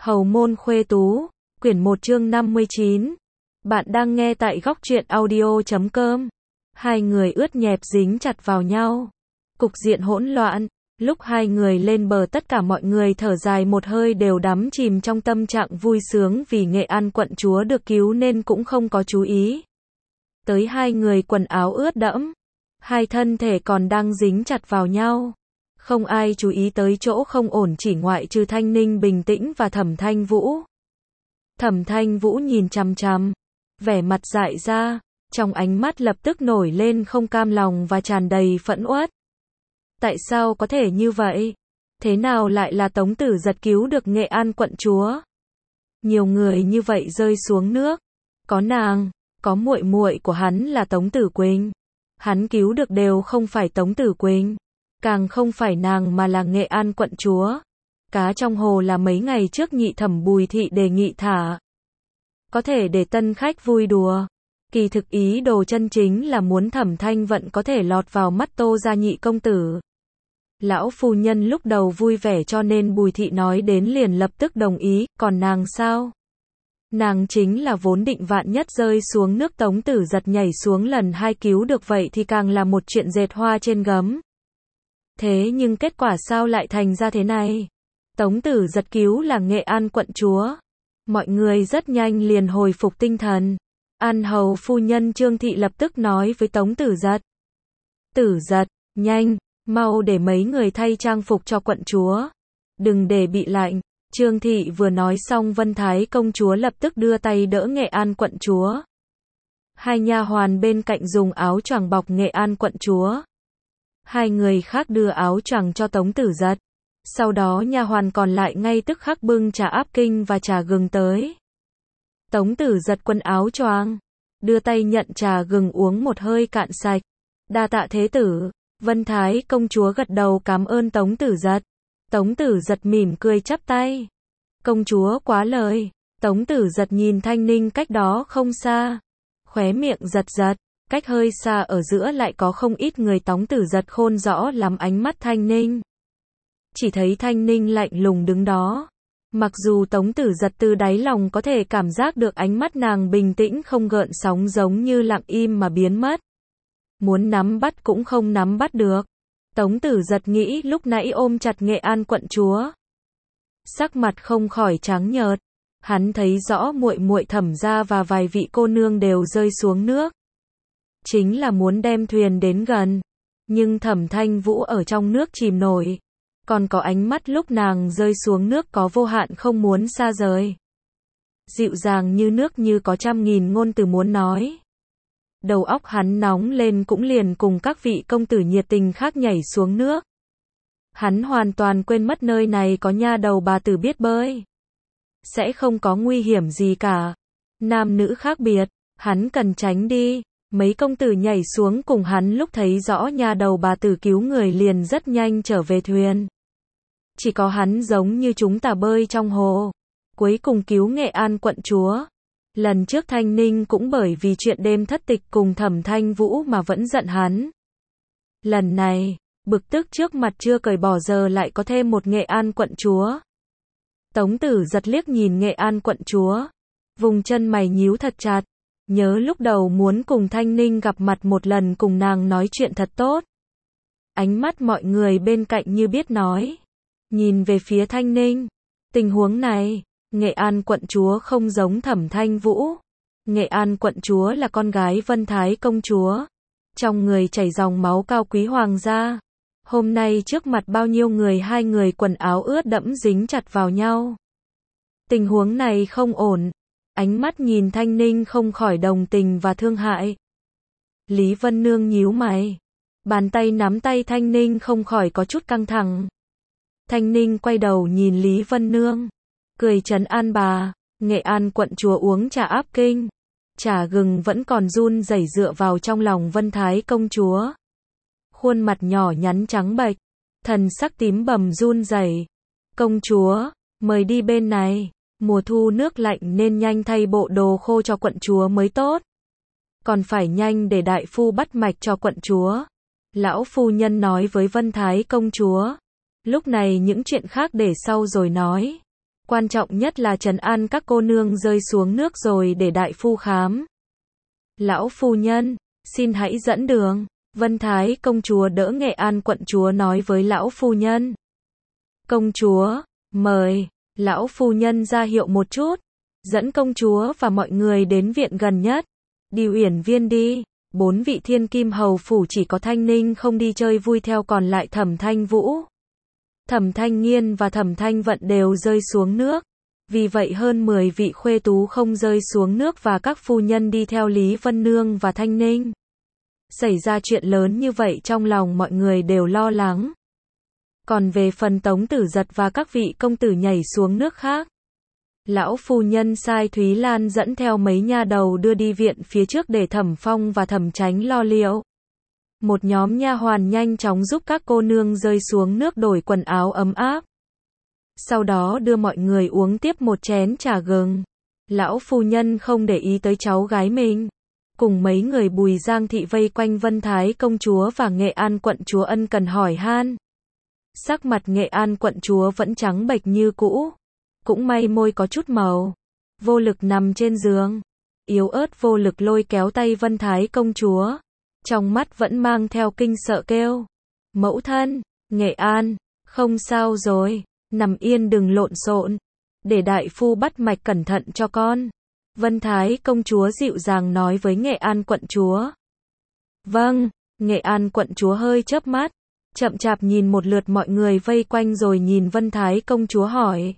Hầu môn khuê tú, quyển 1 chương 59. Bạn đang nghe tại góc truyện audio.com. Hai người ướt nhẹp dính chặt vào nhau. Cục diện hỗn loạn. Lúc hai người lên bờ tất cả mọi người thở dài một hơi, đều đắm chìm trong tâm trạng vui sướng vì Nghệ An quận chúa được cứu nên cũng không có chú ý tới hai người quần áo ướt đẫm, hai thân thể còn đang dính chặt vào nhau. Không ai chú ý tới chỗ không ổn chỉ ngoại trừ Thanh Ninh bình tĩnh và Thẩm Thanh Vũ. Thẩm Thanh Vũ nhìn chằm chằm, vẻ mặt dại ra, trong ánh mắt lập tức nổi lên không cam lòng và tràn đầy phẫn uất. Tại sao có thể như vậy? Thế nào lại là Tống Tử Giật cứu được Nghệ An quận chúa? Nhiều người như vậy rơi xuống nước, có nàng, có muội muội của hắn là Tống Tử Quỳnh. Hắn cứu được đều không phải Tống Tử Quỳnh, càng không phải nàng mà là Nghệ An quận chúa. Cá trong hồ là mấy ngày trước nhị thẩm Bùi Thị đề nghị thả, có thể để tân khách vui đùa. Kỳ thực ý đồ chân chính là muốn Thẩm Thanh Vận có thể lọt vào mắt Tô gia nhị công tử. Lão phu nhân lúc đầu vui vẻ cho nên Bùi Thị nói đến liền lập tức đồng ý, còn nàng sao? Nàng chính là vốn định vạn nhất rơi xuống nước Tống Tử Giật nhảy xuống lần hai cứu được vậy thì càng là một chuyện dệt hoa trên gấm. Thế nhưng kết quả sao lại thành ra thế này? Tống Tử Giật cứu là Nghệ An quận chúa. Mọi người rất nhanh liền hồi phục tinh thần. An hầu phu nhân Trương Thị lập tức nói với Tống Tử Giật. Tử Giật, nhanh, mau để mấy người thay trang phục cho quận chúa. Đừng để bị lạnh. Trương Thị vừa nói xong Vân Thái công chúa lập tức đưa tay đỡ Nghệ An quận chúa. Hai nha hoàn bên cạnh dùng áo choàng bọc Nghệ An quận chúa. Hai người khác đưa áo choàng cho Tống Tử Giật. Sau đó nha hoàn còn lại ngay tức khắc bưng trà áp kinh và trà gừng tới. Tống Tử Giật quần áo choàng, đưa tay nhận trà gừng uống một hơi cạn sạch. Đa tạ thế tử. Vân Thái công chúa gật đầu cảm ơn Tống Tử Giật. Tống Tử Giật mỉm cười chắp tay. Công chúa quá lời. Tống Tử Giật nhìn Thanh Ninh cách đó không xa, khóe miệng giật giật. Cách hơi xa ở giữa lại có không ít người. Tống Tử Giật khôn rõ lắm ánh mắt Thanh Ninh. Chỉ thấy Thanh Ninh lạnh lùng đứng đó. Mặc dù Tống Tử Giật từ đáy lòng có thể cảm giác được ánh mắt nàng bình tĩnh không gợn sóng, giống như lặng im mà biến mất. Muốn nắm bắt cũng không nắm bắt được. Tống Tử Giật nghĩ lúc nãy ôm chặt Nghệ An quận chúa, sắc mặt không khỏi trắng nhợt. Hắn thấy rõ muội muội Thẩm gia và vài vị cô nương đều rơi xuống nước, chính là muốn đem thuyền đến gần. Nhưng Thẩm Thanh Vũ ở trong nước chìm nổi, còn có ánh mắt lúc nàng rơi xuống nước có vô hạn không muốn xa rời. Dịu dàng như nước, như có trăm nghìn ngôn từ muốn nói. Đầu óc hắn nóng lên cũng liền cùng các vị công tử nhiệt tình khác nhảy xuống nước. Hắn hoàn toàn quên mất nơi này có nha đầu bà tử biết bơi, sẽ không có nguy hiểm gì cả. Nam nữ khác biệt, hắn cần tránh đi. Mấy công tử nhảy xuống cùng hắn lúc thấy rõ nha đầu bà tử cứu người liền rất nhanh trở về thuyền. Chỉ có hắn giống như chúng ta bơi trong hồ, cuối cùng cứu Nghệ An quận chúa. Lần trước Thanh Ninh cũng bởi vì chuyện đêm thất tịch cùng Thẩm Thanh Vũ mà vẫn giận hắn. Lần này, bực tức trước mặt chưa cởi bỏ giờ lại có thêm một Nghệ An quận chúa. Tống Tử Giật liếc nhìn Nghệ An quận chúa, vùng chân mày nhíu thật chặt. Nhớ lúc đầu muốn cùng Thanh Ninh gặp mặt một lần, cùng nàng nói chuyện thật tốt. Ánh mắt mọi người bên cạnh như biết nói, nhìn về phía Thanh Ninh. Tình huống này, Nghệ An quận chúa không giống Thẩm Thanh Vũ. Nghệ An quận chúa là con gái Vân Thái công chúa, trong người chảy dòng máu cao quý hoàng gia. Hôm nay trước mặt bao nhiêu người hai người quần áo ướt đẫm dính chặt vào nhau. Tình huống này không ổn. Ánh mắt nhìn Thanh Ninh không khỏi đồng tình và thương hại. Lý Vân Nương nhíu mày, bàn tay nắm tay Thanh Ninh không khỏi có chút căng thẳng. Thanh Ninh quay đầu nhìn Lý Vân Nương, cười trấn an bà. Nghệ An quận chúa uống trà áp kinh, trà gừng vẫn còn run rẩy dựa vào trong lòng Vân Thái công chúa. Khuôn mặt nhỏ nhắn trắng bệch, thần sắc tím bầm run rẩy. Công chúa, mời đi bên này. Mùa thu nước lạnh nên nhanh thay bộ đồ khô cho quận chúa mới tốt. Còn phải nhanh để đại phu bắt mạch cho quận chúa. Lão phu nhân nói với Vân Thái công chúa. Lúc này những chuyện khác để sau rồi nói. Quan trọng nhất là trấn an các cô nương rơi xuống nước rồi để đại phu khám. Lão phu nhân, xin hãy dẫn đường. Vân Thái công chúa đỡ Nghệ An quận chúa nói với lão phu nhân. Công chúa, mời. Lão phu nhân ra hiệu một chút, dẫn công chúa và mọi người đến viện gần nhất. Đi Uyển Viên đi. 4 vị thiên kim hầu phủ chỉ có Thanh Ninh không đi chơi vui theo, còn lại Thẩm Thanh Vũ, Thẩm Thanh Nghiên và Thẩm Thanh Vận đều rơi xuống nước. Vì vậy hơn 10 vị khuê tú không rơi xuống nước và các phu nhân đi theo Lý Vân Nương và Thanh Ninh. Xảy ra chuyện lớn như vậy trong lòng mọi người đều lo lắng. Còn về phần Tống Tử Giật và các vị công tử nhảy xuống nước khác, lão phu nhân sai Thúy Lan dẫn theo mấy nha đầu đưa đi viện phía trước để Thẩm Phong và Thẩm Chánh lo liệu. Một nhóm nha hoàn nhanh chóng giúp các cô nương rơi xuống nước đổi quần áo ấm áp. Sau đó đưa mọi người uống tiếp một chén trà gừng. Lão phu nhân không để ý tới cháu gái mình. Cùng mấy người Bùi Giang thị vây quanh Vân Thái công chúa và Nghệ An quận chúa ân cần hỏi han. Sắc mặt Nghệ An quận chúa vẫn trắng bệch như cũ. Cũng may môi có chút màu. Vô lực nằm trên giường. Yếu ớt vô lực lôi kéo tay Vân Thái công chúa. Trong mắt vẫn mang theo kinh sợ kêu. Mẫu thân, Nghệ An, không sao rồi. Nằm yên đừng lộn xộn. Để đại phu bắt mạch cẩn thận cho con. Vân Thái công chúa dịu dàng nói với Nghệ An quận chúa. Vâng, Nghệ An quận chúa hơi chớp mắt. Chậm chạp nhìn một lượt mọi người vây quanh rồi nhìn Vân Thái công chúa hỏi.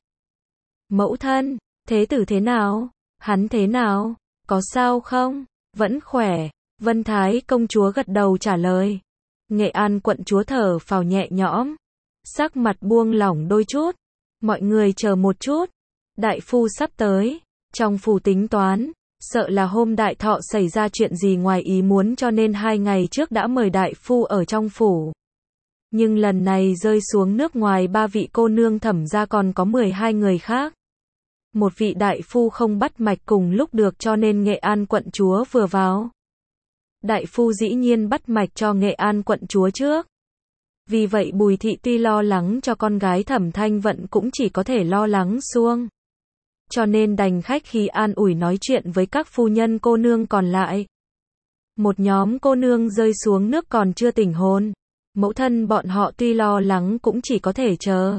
Mẫu thân, thế tử thế nào? Hắn thế nào? Có sao không? Vẫn khỏe. Vân Thái công chúa gật đầu trả lời. Nghệ An quận chúa thở phào nhẹ nhõm. Sắc mặt buông lỏng đôi chút. Mọi người chờ một chút. Đại phu sắp tới. Trong phủ tính toán. Sợ là hôm đại thọ xảy ra chuyện gì ngoài ý muốn cho nên 2 ngày trước đã mời đại phu ở trong phủ. Nhưng lần này rơi xuống nước ngoài 3 vị cô nương Thẩm ra còn có 12 người khác. Một vị đại phu không bắt mạch cùng lúc được cho nên Nghệ An quận chúa vừa vào. Đại phu dĩ nhiên bắt mạch cho Nghệ An quận chúa trước. Vì vậy Bùi thị tuy lo lắng cho con gái Thẩm Thanh Vận cũng chỉ có thể lo lắng suông. Cho nên đành khách khí an ủi nói chuyện với các phu nhân cô nương còn lại. Một nhóm cô nương rơi xuống nước còn chưa tỉnh hồn. Mẫu thân bọn họ tuy lo lắng cũng chỉ có thể chờ.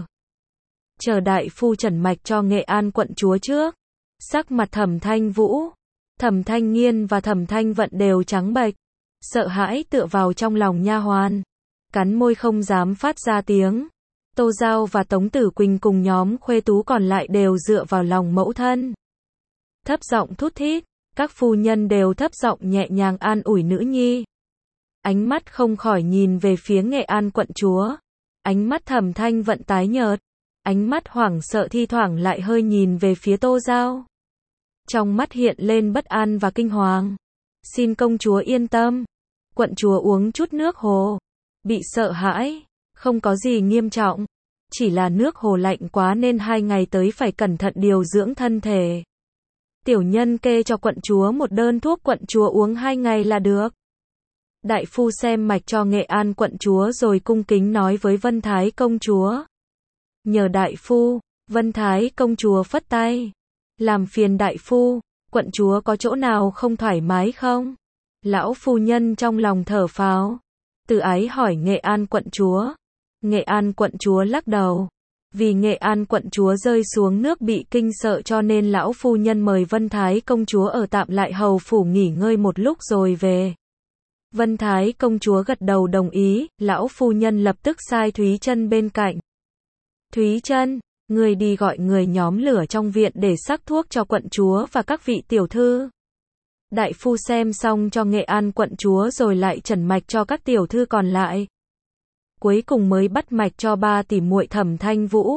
Chờ đại phu trần mạch cho Nghệ An quận chúa trước. Sắc mặt Thẩm Thanh Vũ, Thẩm Thanh Nghiên và Thẩm Thanh Vận đều trắng bệch, sợ hãi tựa vào trong lòng nha hoàn, cắn môi không dám phát ra tiếng. Tô Giao và Tống Tử Quỳnh cùng nhóm khuê tú còn lại đều dựa vào lòng mẫu thân. Thấp giọng thút thít, các phu nhân đều thấp giọng nhẹ nhàng an ủi nữ nhi. Ánh mắt không khỏi nhìn về phía Nghệ An quận chúa. Ánh mắt Thẩm Thanh Vận tái nhợt. Ánh mắt hoảng sợ thi thoảng lại hơi nhìn về phía Tô Giao. Trong mắt hiện lên bất an và kinh hoàng. Xin công chúa yên tâm. Quận chúa uống chút nước hồ. Bị sợ hãi. Không có gì nghiêm trọng. Chỉ là nước hồ lạnh quá nên 2 ngày tới phải cẩn thận điều dưỡng thân thể. Tiểu nhân kê cho quận chúa một đơn thuốc quận chúa uống 2 ngày là được. Đại phu xem mạch cho Nghệ An quận chúa rồi cung kính nói với Vân Thái công chúa. Nhờ đại phu. Vân Thái công chúa phất tay. Làm phiền đại phu. Quận chúa có chỗ nào không thoải mái không? Lão phu nhân trong lòng thở phào. Từ ái hỏi Nghệ An quận chúa. Nghệ An quận chúa lắc đầu. Vì Nghệ An quận chúa rơi xuống nước bị kinh sợ cho nên lão phu nhân mời Vân Thái công chúa ở tạm lại hầu phủ nghỉ ngơi một lúc rồi về. Vân Thái công chúa gật đầu đồng ý, lão phu nhân lập tức sai Thúy Trân bên cạnh. Thúy Trân, người đi gọi người nhóm lửa trong viện để sắc thuốc cho quận chúa và các vị tiểu thư. Đại phu xem xong cho Nghệ An quận chúa rồi lại trần mạch cho các tiểu thư còn lại. Cuối cùng mới bắt mạch cho 3 tỷ muội Thẩm Thanh Vũ.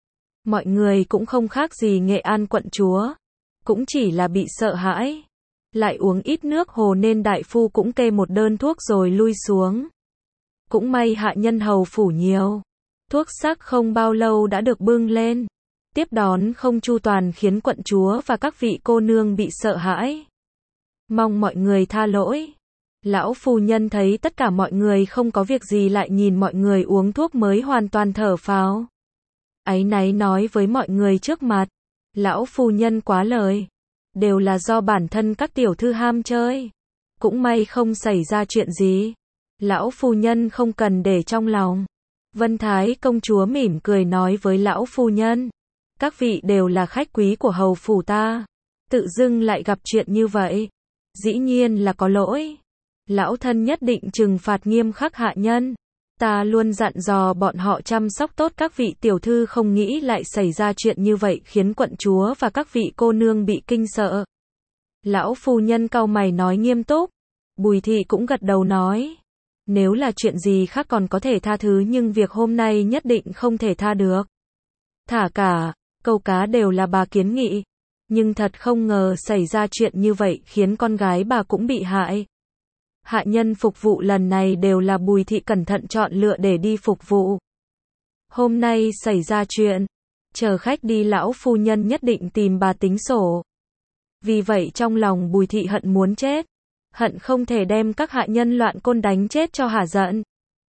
Mọi người cũng không khác gì Nghệ An quận chúa. Cũng chỉ là bị sợ hãi. Lại uống ít nước hồ nên đại phu cũng kê một đơn thuốc rồi lui xuống. Cũng may hạ nhân hầu phủ nhiều. Thuốc sắc không bao lâu đã được bưng lên. Tiếp đón không chu toàn khiến quận chúa và các vị cô nương bị sợ hãi. Mong mọi người tha lỗi. Lão phu nhân thấy tất cả mọi người không có việc gì lại nhìn mọi người uống thuốc mới hoàn toàn thở phào. áy náy nói với mọi người trước mặt. Lão phu nhân quá lời. Đều là do bản thân các tiểu thư ham chơi. Cũng may không xảy ra chuyện gì. Lão phu nhân không cần để trong lòng. Vân Thái công chúa mỉm cười nói với lão phu nhân. Các vị đều là khách quý của hầu phủ ta. Tự dưng lại gặp chuyện như vậy. Dĩ nhiên là có lỗi. Lão thân nhất định trừng phạt nghiêm khắc hạ nhân. Ta luôn dặn dò bọn họ chăm sóc tốt các vị tiểu thư, không nghĩ lại xảy ra chuyện như vậy khiến quận chúa và các vị cô nương bị kinh sợ. Lão phu nhân cau mày nói nghiêm túc. Bùi thị cũng gật đầu nói. Nếu là chuyện gì khác còn có thể tha thứ, nhưng việc hôm nay nhất định không thể tha được. Thả cả câu cá đều là bà kiến nghị. Nhưng thật không ngờ xảy ra chuyện như vậy khiến con gái bà cũng bị hại. Hạ nhân phục vụ lần này đều là Bùi thị cẩn thận chọn lựa để đi phục vụ. Hôm nay xảy ra chuyện, chờ khách đi lão phu nhân nhất định tìm bà tính sổ. Vì vậy trong lòng Bùi thị hận muốn chết, hận không thể đem các hạ nhân loạn côn đánh chết cho hả giận.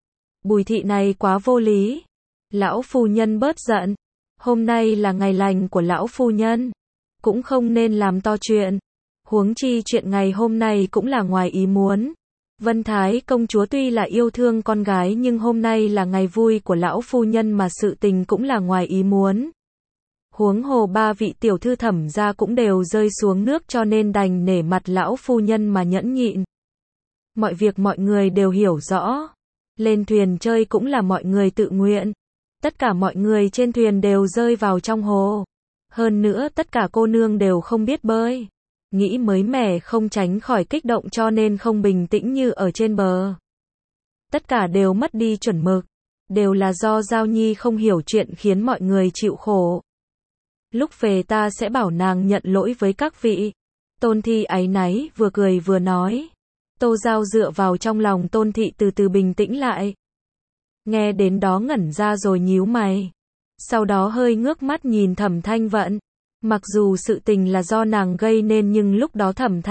Bùi thị này quá vô lý. Lão phu nhân bớt giận, hôm nay là ngày lành của lão phu nhân, cũng không nên làm to chuyện. Huống chi chuyện ngày hôm nay cũng là ngoài ý muốn. Vân Thái công chúa tuy là yêu thương con gái nhưng hôm nay là ngày vui của lão phu nhân mà sự tình cũng là ngoài ý muốn. Huống hồ ba vị tiểu thư Thẩm gia cũng đều rơi xuống nước cho nên đành nể mặt lão phu nhân mà nhẫn nhịn. Mọi việc mọi người đều hiểu rõ. Lên thuyền chơi cũng là mọi người tự nguyện. Tất cả mọi người trên thuyền đều rơi vào trong hồ. Hơn nữa tất cả cô nương đều không biết bơi. Nghĩ mới mẻ không tránh khỏi kích động cho nên không bình tĩnh như ở trên bờ. Tất cả đều mất đi chuẩn mực. Đều là do Giao Nhi không hiểu chuyện khiến mọi người chịu khổ. Lúc về ta sẽ bảo nàng nhận lỗi với các vị. Tôn Thị áy náy vừa cười vừa nói. Tô Giao dựa vào trong lòng Tôn Thị từ từ bình tĩnh lại. Nghe đến đó ngẩn ra rồi nhíu mày. Sau đó hơi ngước mắt nhìn Thẩm Thanh Vận. Mặc dù sự tình là do nàng gây nên nhưng lúc đó Thẩm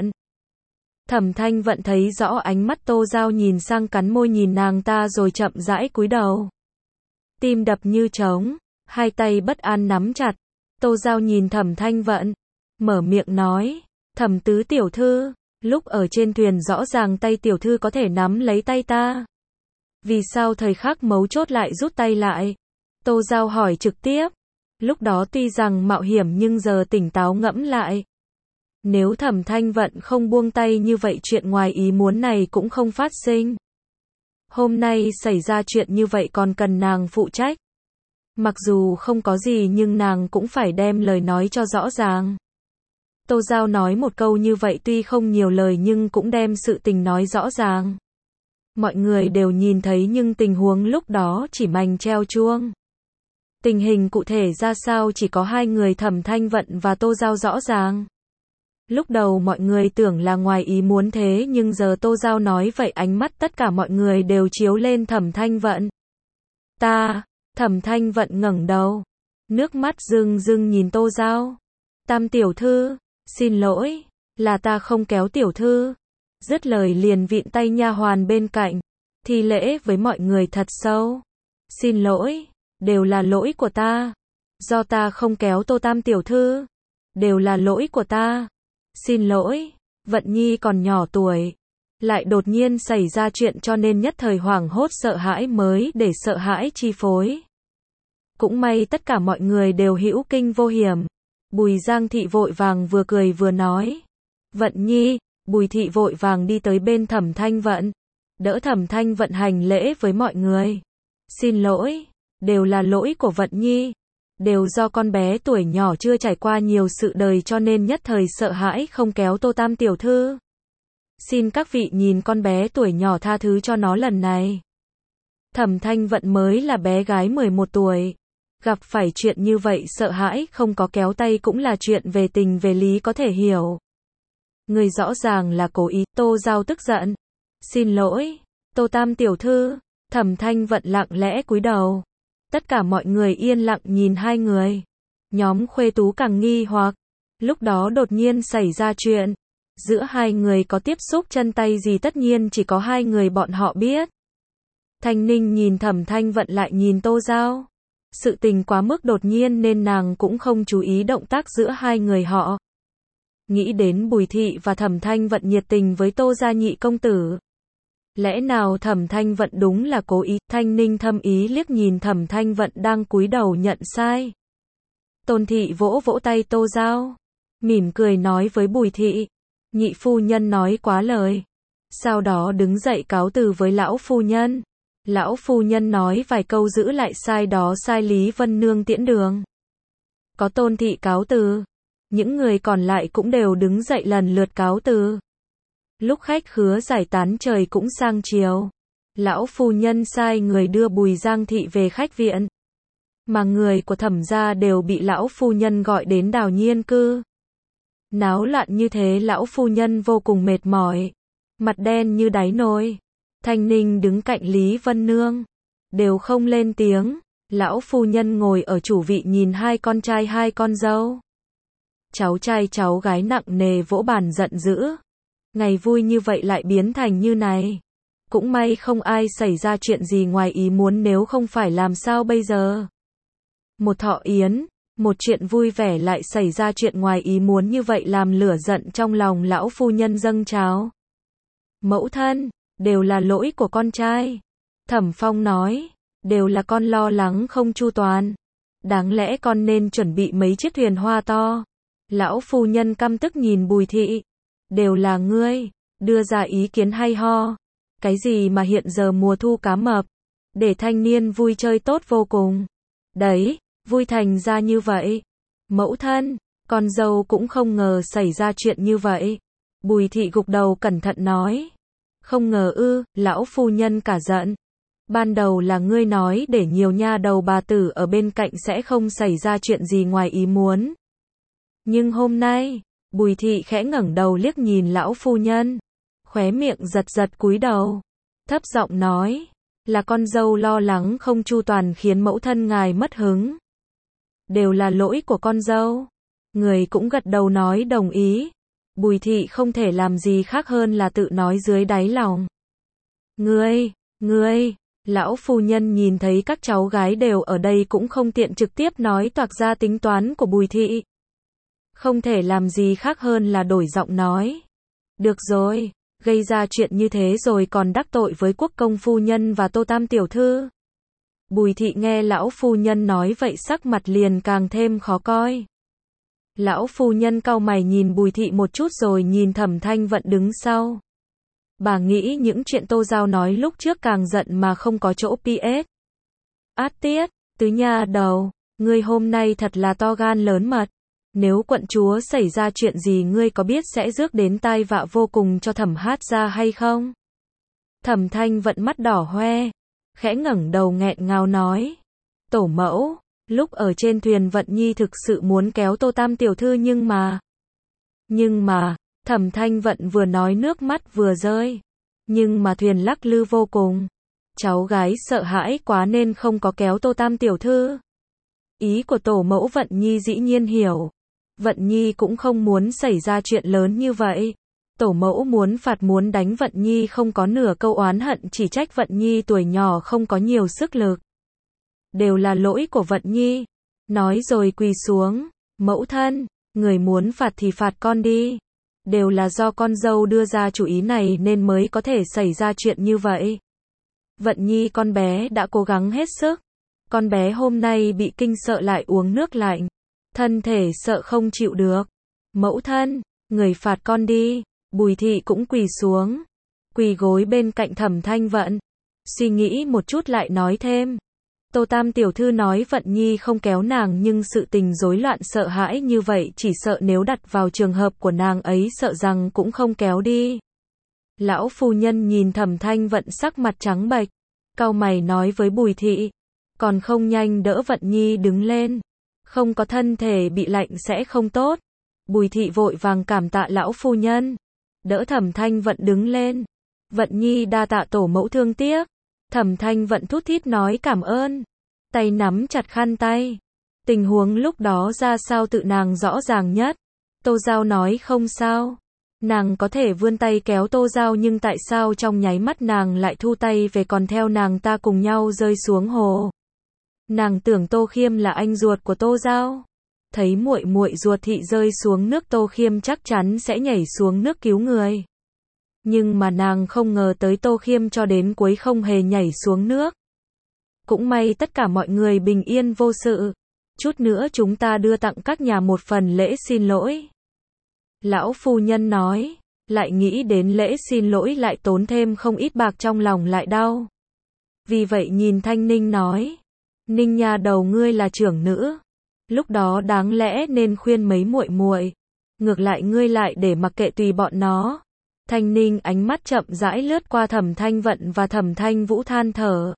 Thanh Vận thấy rõ ánh mắt Tô Giao nhìn sang, cắn môi nhìn nàng ta rồi chậm rãi cúi đầu. Tim đập như trống, hai tay bất an nắm chặt. Tô Giao nhìn Thẩm Thanh Vận, mở miệng nói, Thẩm tứ tiểu thư, lúc ở trên thuyền rõ ràng tay tiểu thư có thể nắm lấy tay ta. Vì sao thời khắc mấu chốt lại rút tay lại? Tô Giao hỏi trực tiếp. Lúc đó tuy rằng mạo hiểm nhưng giờ tỉnh táo ngẫm lại. Nếu Thẩm Thanh Vận không buông tay như vậy chuyện ngoài ý muốn này cũng không phát sinh. Hôm nay xảy ra chuyện như vậy còn cần nàng phụ trách. Mặc dù không có gì nhưng nàng cũng phải đem lời nói cho rõ ràng. Tô Giao nói một câu như vậy tuy không nhiều lời nhưng cũng đem sự tình nói rõ ràng. Mọi người đều nhìn thấy nhưng tình huống lúc đó chỉ mành treo chuông. Tình hình cụ thể ra sao chỉ có hai người Thẩm Thanh Vận và Tô Giao rõ ràng. Lúc đầu mọi người tưởng là ngoài ý muốn thế nhưng giờ Tô Giao nói vậy ánh mắt tất cả mọi người đều chiếu lên Thẩm Thanh Vận. Thẩm Thanh Vận ngẩng đầu, nước mắt rưng rưng nhìn Tô Giao. Tam tiểu thư, xin lỗi, là ta không kéo tiểu thư. Dứt lời liền vịn tay nha hoàn bên cạnh, thi lễ với mọi người thật sâu. Xin lỗi, đều là lỗi của ta. Do ta không kéo Tô Tam tiểu thư. Đều là lỗi của ta. Xin lỗi, Vận Nhi còn nhỏ tuổi. Lại đột nhiên xảy ra chuyện cho nên nhất thời hoảng hốt sợ hãi mới để sợ hãi chi phối. Cũng may tất cả mọi người đều hữu kinh vô hiểm. Bùi Giang Thị vội vàng vừa cười vừa nói. Vận Nhi, Bùi Thị vội vàng đi tới bên Thẩm Thanh Vận. Đỡ Thẩm Thanh Vận hành lễ với mọi người. Xin lỗi, đều là lỗi của Vận Nhi. Đều do con bé tuổi nhỏ chưa trải qua nhiều sự đời cho nên nhất thời sợ hãi không kéo Tô Tam tiểu thư. Xin các vị nhìn con bé tuổi nhỏ tha thứ cho nó lần này. Thẩm Thanh Vận mới là bé gái 11 tuổi. Gặp phải chuyện như vậy sợ hãi không có kéo tay cũng là chuyện về tình về lý có thể hiểu. Người rõ ràng là cố ý. Tô Giao tức giận. Xin lỗi, Tô Tam tiểu thư. Thẩm Thanh Vận lặng lẽ cúi đầu. Tất cả mọi người yên lặng nhìn hai người. Nhóm Khuê Tú càng nghi hoặc. Lúc đó đột nhiên xảy ra chuyện. Giữa hai người có tiếp xúc chân tay gì tất nhiên chỉ có hai người bọn họ biết. Thanh Ninh nhìn Thẩm Thanh Vận lại nhìn Tô Giao. Sự tình quá mức đột nhiên nên nàng cũng không chú ý động tác giữa hai người họ. Nghĩ đến Bùi Thị và Thẩm Thanh Vận nhiệt tình với Tô gia nhị công tử. Lẽ nào Thẩm Thanh Vận đúng là cố ý? Thanh Ninh thâm ý liếc nhìn Thẩm Thanh Vận đang cúi đầu nhận sai. Tôn Thị vỗ vỗ tay Tô Giao, mỉm cười nói với Bùi Thị, nhị phu nhân nói quá lời. Sau đó đứng dậy cáo từ với lão phu nhân. Lão phu nhân nói vài câu giữ lại sai đó sai Lý Vân Nương tiễn đường. Có Tôn Thị cáo từ, những người còn lại cũng đều đứng dậy lần lượt cáo từ. Lúc khách khứa giải tán trời cũng sang chiều. Lão phu nhân sai người đưa Bùi Giang Thị về khách viện. Mà người của Thẩm gia đều bị lão phu nhân gọi đến Đào Nhiên cư. Náo loạn như thế lão phu nhân vô cùng mệt mỏi. Mặt đen như đáy nồi. Thanh Ninh đứng cạnh Lý Vân Nương. Đều không lên tiếng. Lão phu nhân ngồi ở chủ vị nhìn hai con trai hai con dâu. Cháu trai cháu gái nặng nề vỗ bàn giận dữ. Ngày vui như vậy lại biến thành như này. Cũng may không ai xảy ra chuyện gì ngoài ý muốn, nếu không phải làm sao bây giờ. Một thọ yến, một chuyện vui vẻ lại xảy ra chuyện ngoài ý muốn như vậy, làm lửa giận trong lòng lão phu nhân dâng trào. Mẫu thân, đều là lỗi của con trai. Thẩm Phong nói, đều là con lo lắng không chu toàn. Đáng lẽ con nên chuẩn bị mấy chiếc thuyền hoa to. Lão phu nhân căm tức nhìn Bùi Thị. Đều là ngươi, đưa ra ý kiến hay ho. Cái gì mà hiện giờ mùa thu cá mập. Để thanh niên vui chơi tốt vô cùng. Đấy, vui thành ra như vậy. Mẫu thân, con dâu cũng không ngờ xảy ra chuyện như vậy. Bùi Thị gục đầu cẩn thận nói. Không ngờ ư? Lão phu nhân cả giận. Ban đầu là ngươi nói để nhiều nha đầu bà tử ở bên cạnh sẽ không xảy ra chuyện gì ngoài ý muốn. Nhưng hôm nay, Bùi Thị khẽ ngẩng đầu liếc nhìn lão phu nhân, khóe miệng giật giật cúi đầu, thấp giọng nói, là con dâu lo lắng không chu toàn khiến mẫu thân ngài mất hứng. Đều là lỗi của con dâu. Người cũng gật đầu nói đồng ý. Bùi Thị không thể làm gì khác hơn là tự nói dưới đáy lòng. Ngươi, lão phu nhân nhìn thấy các cháu gái đều ở đây cũng không tiện trực tiếp nói toạc ra tính toán của Bùi Thị. Không thể làm gì khác hơn là đổi giọng nói. Được rồi, gây ra chuyện như thế rồi còn đắc tội với Quốc công phu nhân và Tô Tam tiểu thư. Bùi Thị nghe lão phu nhân nói vậy sắc mặt liền càng thêm khó coi. Lão phu nhân cau mày nhìn Bùi Thị một chút rồi nhìn Thẩm Thanh Vận đứng sau. Bà nghĩ những chuyện Tô Giao nói lúc trước càng giận mà không có chỗ PS. Át tiết, tứ nha đầu, ngươi hôm nay thật là to gan lớn mật. Nếu quận chúa xảy ra chuyện gì ngươi có biết sẽ rước đến tai vạ vô cùng cho Thẩm Hát gia hay không? Thẩm Thanh Vận mắt đỏ hoe, khẽ ngẩng đầu nghẹn ngào nói. Tổ mẫu, lúc ở trên thuyền Vận Nhi thực sự muốn kéo Tô Tam tiểu thư nhưng mà, Thẩm Thanh Vận vừa nói nước mắt vừa rơi. Nhưng mà thuyền lắc lư vô cùng. Cháu gái sợ hãi quá nên không có kéo Tô Tam tiểu thư. Ý của tổ mẫu Vận Nhi dĩ nhiên hiểu. Vận Nhi cũng không muốn xảy ra chuyện lớn như vậy. Tổ mẫu muốn phạt muốn đánh Vận Nhi không có nửa câu oán hận, chỉ trách Vận Nhi tuổi nhỏ không có nhiều sức lực. Đều là lỗi của Vận Nhi. Nói rồi quỳ xuống. Mẫu thân, người muốn phạt thì phạt con đi. Đều là do con dâu đưa ra chủ ý này nên mới có thể xảy ra chuyện như vậy. Vận Nhi con bé đã cố gắng hết sức. Con bé hôm nay bị kinh sợ lại uống nước lạnh. Thân thể sợ không chịu được. Mẫu thân, người phạt con đi. Bùi Thị cũng quỳ xuống. Quỳ gối bên cạnh Thẩm Thanh Vận. Suy nghĩ một chút lại nói thêm. Tô Tam tiểu thư nói Vận Nhi không kéo nàng nhưng sự tình rối loạn sợ hãi như vậy chỉ sợ nếu đặt vào trường hợp của nàng ấy sợ rằng cũng không kéo đi. Lão phu nhân nhìn Thẩm Thanh Vận sắc mặt trắng bệch. Cau mày nói với Bùi Thị. Còn không nhanh đỡ Vận Nhi đứng lên. Không có thân thể bị lạnh sẽ không tốt. Bùi Thị vội vàng cảm tạ lão phu nhân. Đỡ Thẩm Thanh Vận đứng lên. Vận Nhi đa tạ tổ mẫu thương tiếc. Thẩm Thanh Vận thút thít nói cảm ơn. Tay nắm chặt khăn tay. Tình huống lúc đó ra sao tự nàng rõ ràng nhất. Tô Giao nói không sao. Nàng có thể vươn tay kéo Tô Giao nhưng tại sao trong nháy mắt nàng lại thu tay về còn theo nàng ta cùng nhau rơi xuống hồ. Nàng tưởng Tô Khiêm là anh ruột của Tô Giao. Thấy muội muội ruột thị rơi xuống nước, Tô Khiêm chắc chắn sẽ nhảy xuống nước cứu người. Nhưng mà nàng không ngờ tới Tô Khiêm cho đến cuối không hề nhảy xuống nước. Cũng may tất cả mọi người bình yên vô sự. Chút nữa chúng ta đưa tặng các nhà một phần lễ xin lỗi. Lão phu nhân nói, lại nghĩ đến lễ xin lỗi lại tốn thêm không ít bạc, trong lòng lại đau. Vì vậy nhìn Thanh Ninh nói, Ninh nha đầu, ngươi là trưởng nữ, lúc đó đáng lẽ nên khuyên mấy muội muội, ngược lại ngươi lại để mặc kệ tùy bọn nó. Thanh Ninh ánh mắt chậm rãi lướt qua Thẩm Thanh Vận và Thẩm Thanh Vũ, than thở.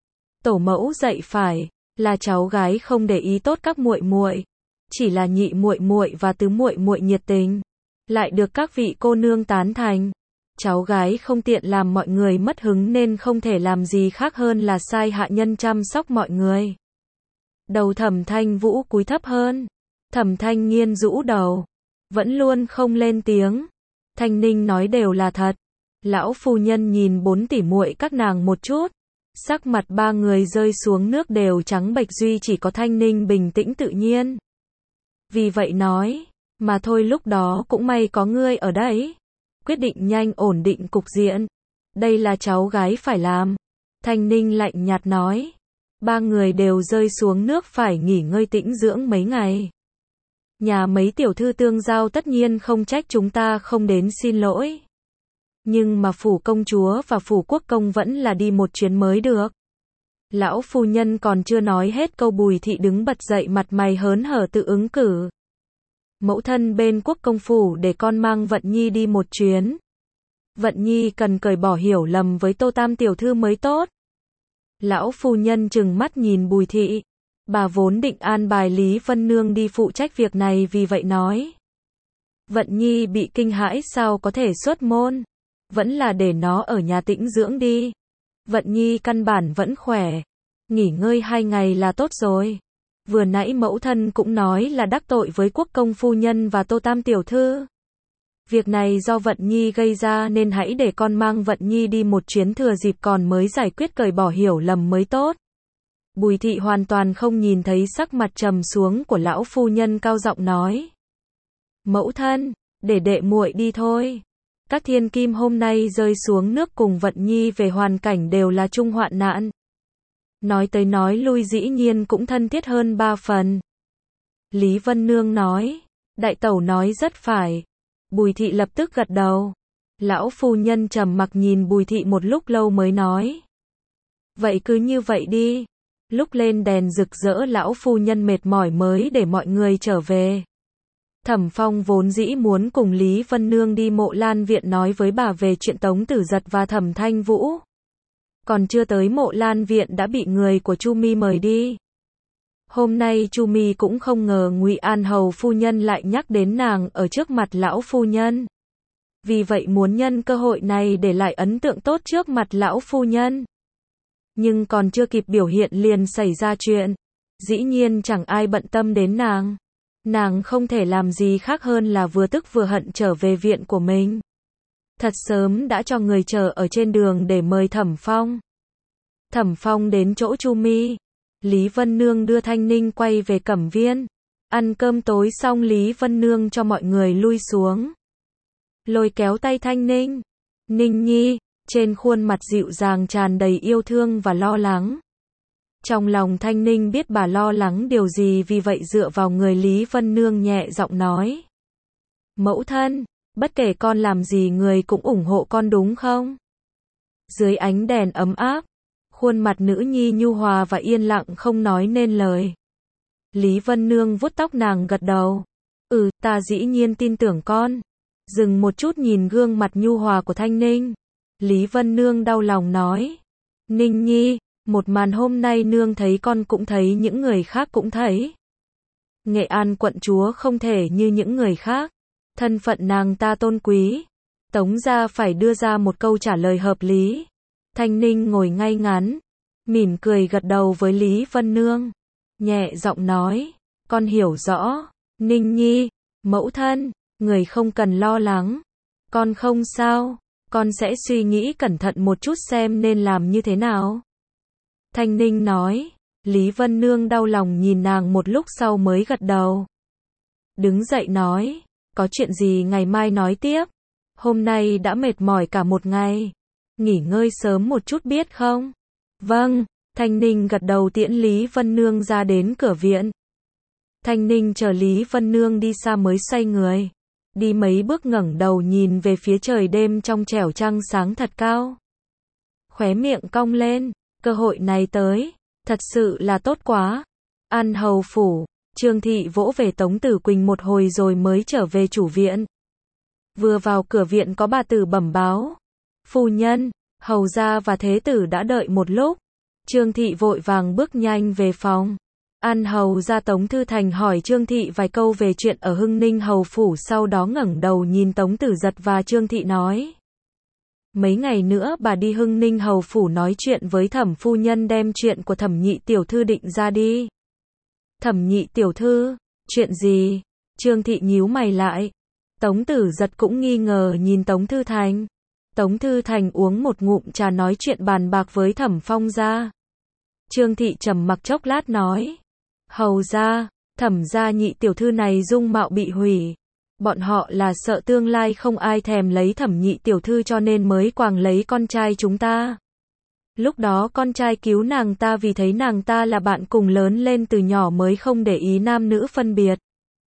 Tổ mẫu dạy phải, là cháu gái không để ý tốt các muội muội, chỉ là nhị muội muội và tứ muội muội nhiệt tình, lại được các vị cô nương tán thành. Cháu gái không tiện làm mọi người mất hứng nên không thể làm gì khác hơn là sai hạ nhân chăm sóc mọi người. Đầu Thẩm Thanh Vũ cúi thấp hơn. Thẩm Thanh Nghiên rũ đầu, vẫn luôn không lên tiếng. Thanh Ninh nói đều là thật. Lão phu nhân nhìn 4 tỷ muội các nàng một chút, sắc mặt ba người rơi xuống nước đều trắng bệch, duy chỉ có Thanh Ninh bình tĩnh tự nhiên. Vì vậy nói, mà thôi, lúc đó cũng may có ngươi ở đấy. Quyết định nhanh ổn định cục diện. Đây là cháu gái phải làm. Thanh Ninh lạnh nhạt nói. Ba người đều rơi xuống nước phải nghỉ ngơi tĩnh dưỡng mấy ngày. Nhà mấy tiểu thư tương giao tất nhiên không trách chúng ta không đến xin lỗi. Nhưng mà phủ công chúa và phủ quốc công vẫn là đi một chuyến mới được. Lão phu nhân còn chưa nói hết câu, Bùi thị đứng bật dậy, mặt mày hớn hở tự ứng cử. Mẫu thân bên quốc công phủ để con mang Vận Nhi đi một chuyến. Vận Nhi cần cởi bỏ hiểu lầm với Tô Tam tiểu thư mới tốt. Lão phu nhân trừng mắt nhìn Bùi thị. Bà vốn định an bài Lý Vân Nương đi phụ trách việc này, vì vậy nói. Vận Nhi bị kinh hãi sao có thể xuất môn. Vẫn là để nó ở nhà tĩnh dưỡng đi. Vận Nhi căn bản vẫn khỏe. Nghỉ ngơi 2 ngày là tốt rồi. Vừa nãy mẫu thân cũng nói là đắc tội với quốc công phu nhân và Tô Tam tiểu thư. Việc này do Vận Nhi gây ra nên hãy để con mang Vận Nhi đi một chuyến, thừa dịp còn mới giải quyết cởi bỏ hiểu lầm mới tốt. Bùi thị hoàn toàn không nhìn thấy sắc mặt trầm xuống của lão phu nhân, cao giọng nói. Mẫu thân, để đệ muội đi thôi. Các thiên kim hôm nay rơi xuống nước cùng Vận Nhi về hoàn cảnh đều là chung hoạn nạn. Nói tới nói lui dĩ nhiên cũng thân thiết hơn 3 phần. Lý Vân Nương nói, đại tẩu nói rất phải. Bùi thị lập tức gật đầu. Lão phu nhân trầm mặc nhìn Bùi thị một lúc lâu mới nói. Vậy cứ như vậy đi. Lúc lên đèn rực rỡ lão phu nhân mệt mỏi mới để mọi người trở về. Thẩm Phong vốn dĩ muốn cùng Lý Vân Nương đi Mộ Lan viện nói với bà về chuyện Tống Tử Giật và Thẩm Thanh Vũ. Còn chưa tới Mộ Lan viện đã bị người của Chu Mi mời đi. Hôm nay Chu Mi cũng không ngờ Ngụy An hầu phu nhân lại nhắc đến nàng ở trước mặt lão phu nhân. Vì vậy muốn nhân cơ hội này để lại ấn tượng tốt trước mặt lão phu nhân. Nhưng còn chưa kịp biểu hiện liền xảy ra chuyện. Dĩ nhiên chẳng ai bận tâm đến nàng. Nàng không thể làm gì khác hơn là vừa tức vừa hận trở về viện của mình. Thật sớm đã cho người chờ ở trên đường để mời Thẩm Phong. Thẩm Phong đến chỗ Chu Mi. Lý Vân Nương đưa Thanh Ninh quay về Cẩm Viên. Ăn cơm tối xong Lý Vân Nương cho mọi người lui xuống. Lôi kéo tay Thanh Ninh. Ninh Nhi, trên khuôn mặt dịu dàng tràn đầy yêu thương và lo lắng. Trong lòng Thanh Ninh biết bà lo lắng điều gì, vì vậy dựa vào người Lý Vân Nương nhẹ giọng nói. Mẫu thân, bất kể con làm gì người cũng ủng hộ con đúng không? Dưới ánh đèn ấm áp, khuôn mặt nữ nhi nhu hòa và yên lặng không nói nên lời. Lý Vân Nương vuốt tóc nàng gật đầu. Ta dĩ nhiên tin tưởng con. Dừng một chút nhìn gương mặt nhu hòa của Thanh Ninh. Lý Vân Nương đau lòng nói. Ninh Nhi, một màn hôm nay nương thấy con cũng thấy, những người khác cũng thấy. Nghệ An quận chúa không thể như những người khác. Thân phận nàng ta tôn quý. Tống gia phải đưa ra một câu trả lời hợp lý. Thanh Ninh ngồi ngay ngắn, mỉm cười gật đầu với Lý Vân Nương. Nhẹ giọng nói, con hiểu rõ. Ninh Nhi, mẫu thân, người không cần lo lắng. Con không sao, con sẽ suy nghĩ cẩn thận một chút xem nên làm như thế nào. Thanh Ninh nói, Lý Vân Nương đau lòng nhìn nàng một lúc sau mới gật đầu. Đứng dậy nói, có chuyện gì ngày mai nói tiếp. Hôm nay đã mệt mỏi cả một ngày. Nghỉ ngơi sớm một chút biết không? Vâng, Thanh Ninh gật đầu tiễn Lý Vân Nương ra đến cửa viện. Thanh Ninh chờ Lý Vân Nương đi xa mới xoay người. Đi mấy bước ngẩng đầu nhìn về phía trời đêm trong trẻo trăng sáng thật cao. Khóe miệng cong lên, cơ hội này tới, thật sự là tốt quá. An hầu phủ, Trương Thị vỗ về Tống Tử Quỳnh một hồi rồi mới trở về chủ viện. Vừa vào cửa viện có bà tử bẩm báo. Phu nhân, hầu gia và thế tử đã đợi một lúc. Trương Thị vội vàng bước nhanh về phòng. An hầu gia Tống Thư Thành hỏi Trương Thị vài câu về chuyện ở Hưng Ninh hầu phủ, sau đó ngẩng đầu nhìn Tống Tử Giật và Trương Thị nói. Mấy ngày nữa bà đi Hưng Ninh hầu phủ nói chuyện với Thẩm phu nhân đem chuyện của Thẩm nhị tiểu thư định ra đi. Thẩm nhị tiểu thư, chuyện gì? Trương Thị nhíu mày lại. Tống Tử Giật cũng nghi ngờ nhìn Tống Thư Thành. Tống Thư Thành uống một ngụm trà nói chuyện bàn bạc với Thẩm Phong gia. Trương Thị trầm mặc chốc lát nói. Hầu gia, Thẩm gia nhị tiểu thư này dung mạo bị hủy. Bọn họ là sợ tương lai không ai thèm lấy Thẩm nhị tiểu thư cho nên mới quàng lấy con trai chúng ta. Lúc đó con trai cứu nàng ta vì thấy nàng ta là bạn cùng lớn lên từ nhỏ mới không để ý nam nữ phân biệt.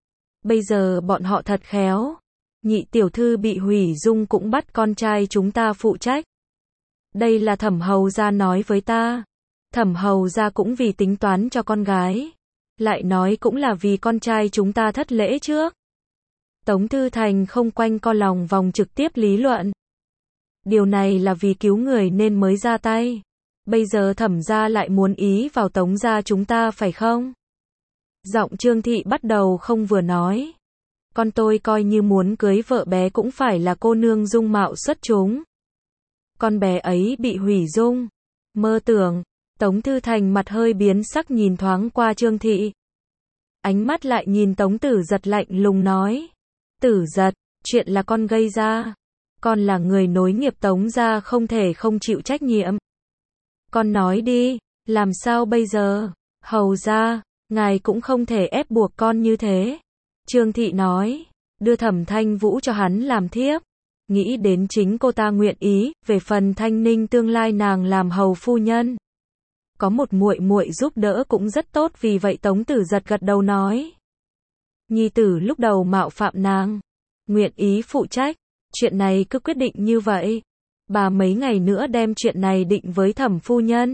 Bây giờ bọn họ thật khéo. Nhị tiểu thư bị hủy dung cũng bắt con trai chúng ta phụ trách. Đây là Thẩm hầu gia nói với ta. Thẩm hầu gia cũng vì tính toán cho con gái. Lại nói cũng là vì con trai chúng ta thất lễ trước. Tống Thư Thành không quanh co lòng vòng trực tiếp lý luận. Điều này là vì cứu người nên mới ra tay. Bây giờ Thẩm gia lại muốn ý vào Tống gia chúng ta phải không? Giọng Trương Thị bắt đầu không vừa nói. Con tôi coi như muốn cưới vợ bé cũng phải là cô nương dung mạo xuất chúng. Con bé ấy bị hủy dung. Mơ tưởng. Tống Thư Thành mặt hơi biến sắc nhìn thoáng qua Trương Thị. Ánh mắt lại nhìn Tống Tử Giật lạnh lùng nói. Tử Giật, chuyện là con gây ra. Con là người nối nghiệp Tống gia không thể không chịu trách nhiệm. Con nói đi, làm sao bây giờ? Hầu gia, ngài cũng không thể ép buộc con như thế. Trương Thị nói, đưa Thẩm Thanh Vũ cho hắn làm thiếp. Nghĩ đến chính cô ta nguyện ý, về phần Thanh Ninh tương lai nàng làm hầu phu nhân. Có một muội muội giúp đỡ cũng rất tốt, vì vậy Tống Tử Giật gật đầu nói. Nhi tử lúc đầu mạo phạm nàng, nguyện ý phụ trách, chuyện này cứ quyết định như vậy. Bà mấy ngày nữa đem chuyện này định với Thẩm phu nhân.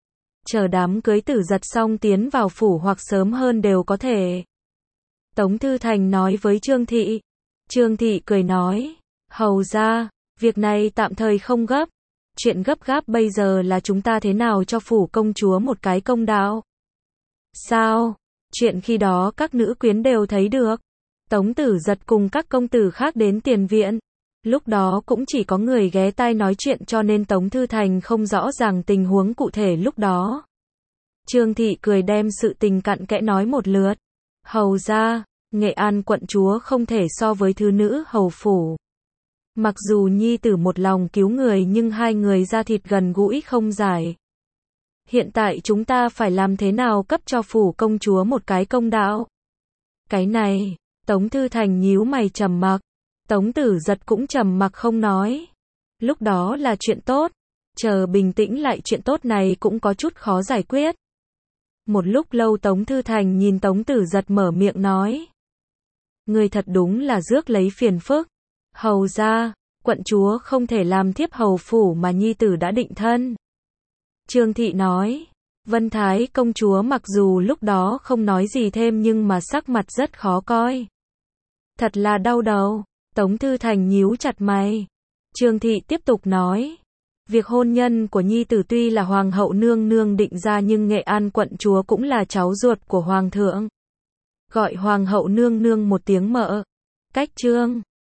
Chờ đám cưới Tử Giật xong tiến vào phủ hoặc sớm hơn đều có thể. Tống Thư Thành nói với Trương Thị. Trương Thị cười nói, hầu gia, việc này tạm thời không gấp. Chuyện gấp gáp bây giờ là chúng ta thế nào cho phủ công chúa một cái công đạo. Sao? Chuyện khi đó các nữ quyến đều thấy được. Tống Tử Giật cùng các công tử khác đến tiền viện. Lúc đó cũng chỉ có người ghé tai nói chuyện cho nên Tống Thư Thành không rõ ràng tình huống cụ thể lúc đó. Trương Thị cười đem sự tình cặn kẽ nói một lượt. Hầu gia, Nghệ An quận chúa không thể so với thứ nữ hầu phủ. Mặc dù nhi tử một lòng cứu người nhưng hai người da thịt gần gũi không giải. Hiện tại chúng ta phải làm thế nào cấp cho phủ công chúa một cái công đạo? Cái này, Tống Thư Thành nhíu mày trầm mặc. Tống Tử Giật cũng trầm mặc không nói. Lúc đó là chuyện tốt. Chờ bình tĩnh lại chuyện tốt này cũng có chút khó giải quyết. Một lúc lâu Tống Thư Thành nhìn Tống Tử Giật mở miệng nói. Người thật đúng là rước lấy phiền phức. Hầu gia, quận chúa không thể làm thiếp hầu phủ mà nhi tử đã định thân. Trương Thị nói. Vân Thái công chúa mặc dù lúc đó không nói gì thêm nhưng mà sắc mặt rất khó coi. Thật là đau đầu. Tống Thư Thành nhíu chặt mày. Trương Thị tiếp tục nói. Việc hôn nhân của nhi tử tuy là hoàng hậu nương nương định ra nhưng Nghệ An quận chúa cũng là cháu ruột của hoàng thượng. Gọi hoàng hậu nương nương một tiếng mợ. Cách trương.